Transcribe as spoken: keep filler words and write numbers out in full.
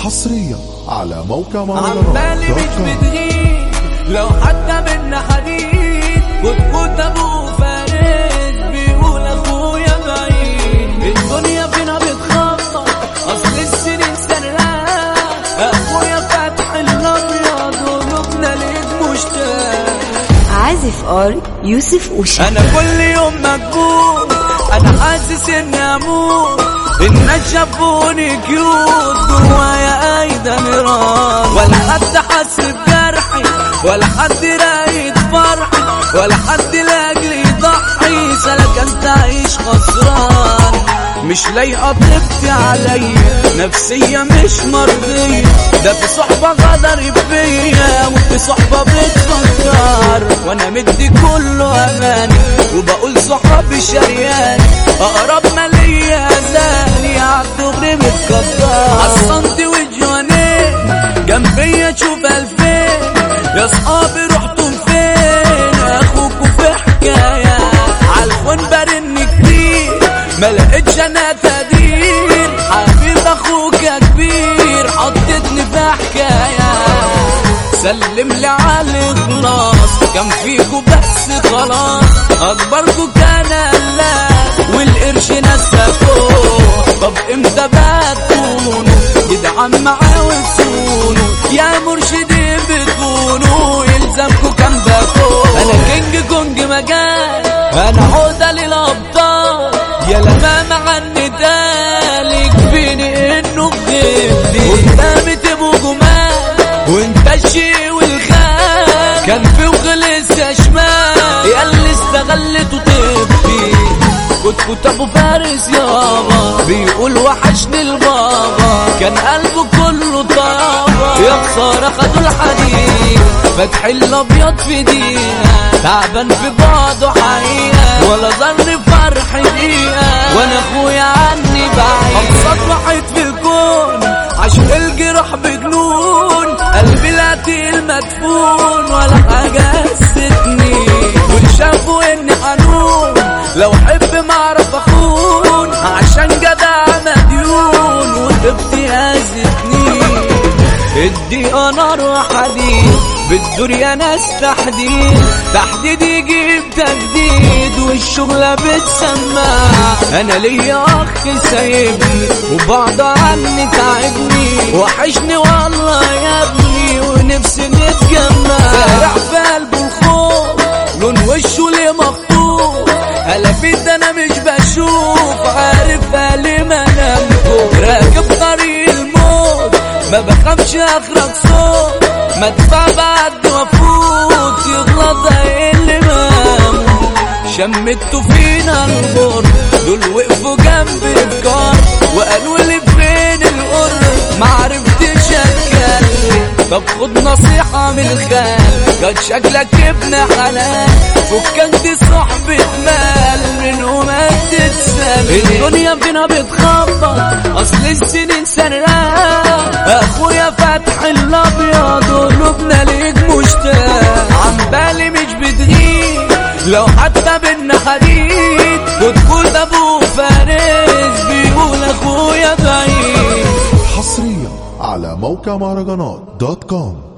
حصريا على موقع مهرجانات عمالي مش بتغيب لو حتى منا حديد كنت ابو فارس بيقول اخويا بعيد الدنيا فينا بتخبط اصل السنين سرقة اخويا فتح الابيض وقلوبنا ليك مشتاق. عازف ار يوسف وشا. انا كل يوم مجبور انا حاسس اني اموت الناس شافوني كيوت جوايا ايضا نيران ولا حد حس بجرحي ولا حد رايد فرحي ولا حد لاجلي يضحي سلكان تعيش خسران مش لايقه طيبتي عليا نفسيه مش مرضيه ده في صحبه غدرت بيا وفي صحبه بتفكر وانا مدي كله اماني وبقول صحابي شرياني اقرب ما ليا اذاني عالدغري متقدر عالصمت والجوانين جنبي اشوف الفين يا صحابي رحتم فين اخوكوا في حكايه عالخون برن كتير ما لقيتش انا تقدير حبيب اخوك يا كبير حطتني في حكايه سلم لي على الاخلاص كان فيكوا بس خلاص اكبركوا كان الله والقرش نسكوا طب امتى بقى تكونوا جدعان معاه وتسونوا يا مرشدين بتكونوا يلزمكوا كان باكو انا كينج كونج مجال انا عودة للابطال يا لما عني دالي كفيني انه بغيبتي قدامي تبقوا جمال وانت الشي والخال كان في وغلس يا شمال يا اللي استغلت وطيبتي كنت كنت ابو فارس يابا بيقول وحشني البابا كان قلبه كله طابا يا خساره خدوا الحديد فتح الابيض في دقيقه تعبان في بعضه حقيقه ولا ظن فرح دقيقه وانا اخويا عني بعيد ابسط واحد في الكون عشق الجراح بجنون قلبي لا تقيل مدفون ولا حاجه هستني وشافوا اني حنون لو حب معرف اخون عشان جدع مديون وطبتي هزتني الدقيقة نار وحديد بالدنيا ناس تحديد تحديد يجيب تجديد والشغلة بتسمع انا ليا اخ سايبني وبعد عني تعبني وحشني والله يا ابني ونفسي نتجمع سارع في قلبه الخوف لون وشه ليه مخطوط هلفيت انا مش بشوف عارف قالي ما نمكو راكب طريق الموت ما بخافش اخرج صوت مدفع بعد وافوت يغلط اللي مامو شمتوا فينا الغر دول وقفوا جنبي بكار وقالوا لي فين القرب معرفتش اتكلم طب خد نصيحة من الخال كان شكلك ابن حلال فكان دي صحبة مال منهم هتتسال الدنيا فينا بتخبط اصل السنين سرقة اخويا فتح الابيض وقلوبنا ليك مشتاق عمبالي مش بتغيب لو حتى بينا حديد وتقول ابو فارس بيقول اخويا بعيد حصريا على موقع مهرجانات دوت كوم.